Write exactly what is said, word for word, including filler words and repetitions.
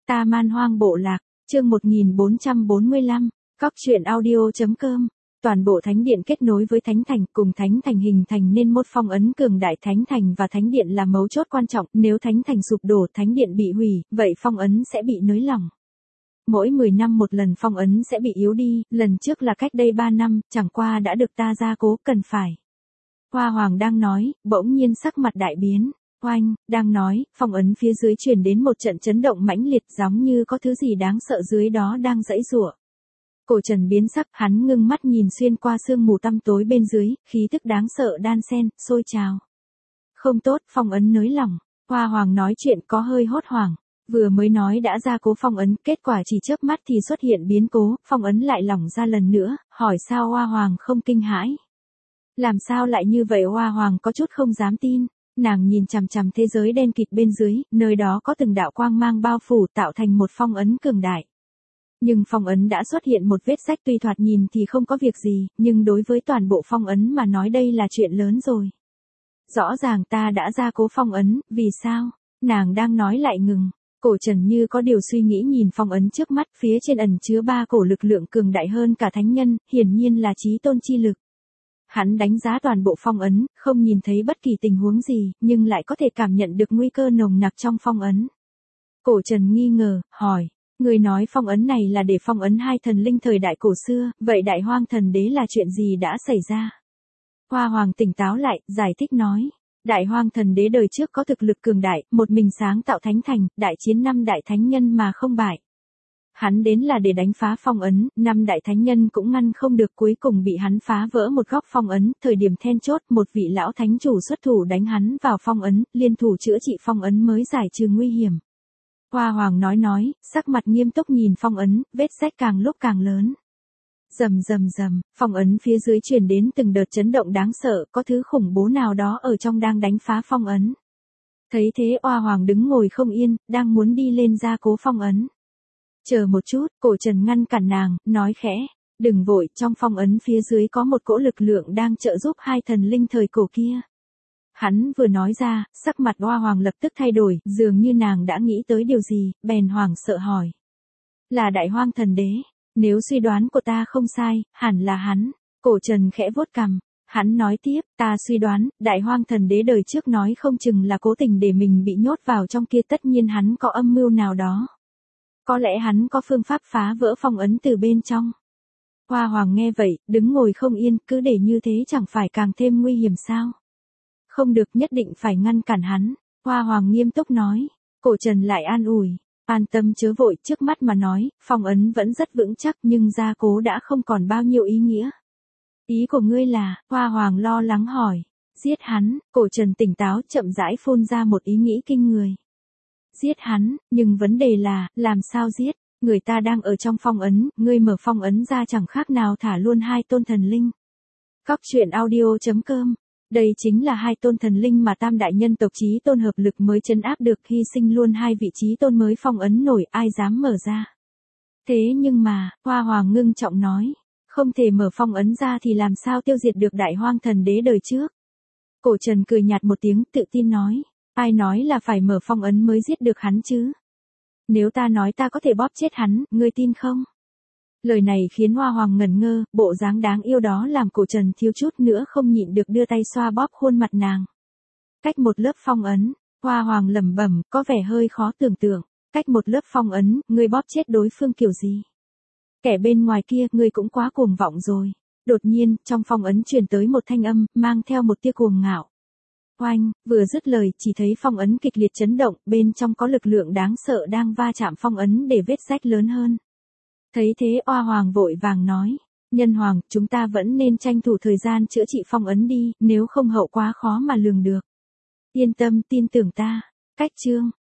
Ta Man Hoang Bộ Lạc, chương một nghìn bốn trăm bốn mươi lăm, cóc truyện audio chấm com. Toàn bộ thánh điện kết nối với thánh thành, cùng thánh thành hình thành nên một phong ấn cường đại. Thánh thành và thánh điện là mấu chốt quan trọng, nếu thánh thành sụp đổ, thánh điện bị hủy, vậy phong ấn sẽ bị nới lỏng. Mỗi mười năm một lần phong ấn sẽ bị yếu đi, lần trước là cách đây ba năm, chẳng qua đã được ta gia cố, cần phải. Hoa Hoàng đang nói, bỗng nhiên sắc mặt đại biến. Oanh, đang nói, phong ấn phía dưới truyền đến một trận chấn động mãnh liệt, giống như có thứ gì đáng sợ dưới đó đang giãy giụa. Cổ Trần biến sắc, hắn ngưng mắt nhìn xuyên qua sương mù tăm tối bên dưới, khí tức đáng sợ đan xen, sôi trào. Không tốt, phong ấn nới lỏng. Hoa Hoàng nói chuyện có hơi hốt hoảng. Vừa mới nói đã gia cố phong ấn, kết quả chỉ chớp mắt thì xuất hiện biến cố, phong ấn lại lỏng ra lần nữa, hỏi sao Hoa Hoàng không kinh hãi. Làm sao lại như vậy? Hoa Hoàng có chút không dám tin. Nàng nhìn chằm chằm thế giới đen kịt bên dưới, nơi đó có từng đạo quang mang bao phủ tạo thành một phong ấn cường đại. Nhưng phong ấn đã xuất hiện một vết rách, tuy thoạt nhìn thì không có việc gì, nhưng đối với toàn bộ phong ấn mà nói đây là chuyện lớn rồi. Rõ ràng ta đã gia cố phong ấn, vì sao? Nàng đang nói lại ngừng. Cổ Trần như có điều suy nghĩ nhìn phong ấn trước mắt, phía trên ẩn chứa ba cổ lực lượng cường đại hơn cả thánh nhân, hiển nhiên là chí tôn chi lực. Hắn đánh giá toàn bộ phong ấn, không nhìn thấy bất kỳ tình huống gì, nhưng lại có thể cảm nhận được nguy cơ nồng nặc trong phong ấn. Cổ Trần nghi ngờ, hỏi, người nói phong ấn này là để phong ấn hai thần linh thời đại cổ xưa, vậy Đại Hoang Thần Đế là chuyện gì đã xảy ra? Hoa Hoàng tỉnh táo lại, giải thích nói, Đại Hoang Thần Đế đời trước có thực lực cường đại, một mình sáng tạo thánh thành, đại chiến năm đại thánh nhân mà không bại. Hắn đến là để đánh phá phong ấn, năm đại thánh nhân cũng ngăn không được, cuối cùng bị hắn phá vỡ một góc phong ấn, thời điểm then chốt một vị lão thánh chủ xuất thủ đánh hắn vào phong ấn, liên thủ chữa trị phong ấn mới giải trừ nguy hiểm. Hoa Hoàng nói nói, sắc mặt nghiêm túc nhìn phong ấn, vết rách càng lúc càng lớn. Rầm rầm rầm, phong ấn phía dưới truyền đến từng đợt chấn động đáng sợ, có thứ khủng bố nào đó ở trong đang đánh phá phong ấn. Thấy thế Hoa Hoàng đứng ngồi không yên, đang muốn đi lên gia cố phong ấn. Chờ một chút, Cổ Trần ngăn cản nàng, nói khẽ, đừng vội, trong phong ấn phía dưới có một cỗ lực lượng đang trợ giúp hai thần linh thời cổ kia. Hắn vừa nói ra, sắc mặt Hoa Hoàng lập tức thay đổi, dường như nàng đã nghĩ tới điều gì, bèn hoảng sợ hỏi. Là Đại Hoang Thần Đế, nếu suy đoán của ta không sai, hẳn là hắn. Cổ Trần khẽ vuốt cằm, hắn nói tiếp, ta suy đoán, Đại Hoang Thần Đế đời trước nói không chừng là cố tình để mình bị nhốt vào trong kia, tất nhiên hắn có âm mưu nào đó. Có lẽ hắn có phương pháp phá vỡ phong ấn từ bên trong. Hoa Hoàng nghe vậy, đứng ngồi không yên, cứ để như thế chẳng phải càng thêm nguy hiểm sao? Không được, nhất định phải ngăn cản hắn. Hoa Hoàng nghiêm túc nói. Cổ Trần lại an ủi, an tâm chớ vội, trước mắt mà nói, phong ấn vẫn rất vững chắc nhưng gia cố đã không còn bao nhiêu ý nghĩa. Ý của ngươi là? Hoa Hoàng lo lắng hỏi. Giết hắn. Cổ Trần tỉnh táo chậm rãi phun ra một ý nghĩ kinh người. Giết hắn, nhưng vấn đề là, làm sao giết? Người ta đang ở trong phong ấn, ngươi mở phong ấn ra chẳng khác nào thả luôn hai tôn thần linh. Cóc truyện audio chấm com. Đây chính là hai tôn thần linh mà tam đại nhân tộc chí tôn hợp lực mới trấn áp được, hy sinh luôn hai vị chí tôn mới phong ấn nổi, ai dám mở ra. Thế nhưng mà, Hoa Hoàng ngưng trọng nói, không thể mở phong ấn ra thì làm sao tiêu diệt được Đại Hoang Thần Đế đời trước? Cổ Trần cười nhạt một tiếng, tự tin nói. Ai nói là phải mở phong ấn mới giết được hắn chứ? Nếu ta nói ta có thể bóp chết hắn, ngươi tin không? Lời này khiến Hoa Hoàng ngẩn ngơ, bộ dáng đáng yêu đó làm Cổ Trần thiếu chút nữa không nhịn được đưa tay xoa bóp khuôn mặt nàng. Cách một lớp phong ấn, Hoa Hoàng lẩm bẩm, có vẻ hơi khó tưởng tượng. Cách một lớp phong ấn, ngươi bóp chết đối phương kiểu gì? Kẻ bên ngoài kia, ngươi cũng quá cuồng vọng rồi. Đột nhiên, trong phong ấn truyền tới một thanh âm, mang theo một tia cuồng ngạo. Oanh, vừa dứt lời, chỉ thấy phong ấn kịch liệt chấn động, bên trong có lực lượng đáng sợ đang va chạm phong ấn để vết rách lớn hơn. Thấy thế Hoa Hoàng vội vàng nói, Nhân Hoàng, chúng ta vẫn nên tranh thủ thời gian chữa trị phong ấn đi, nếu không hậu quá khó mà lường được. Yên tâm, tin tưởng ta. Cách chương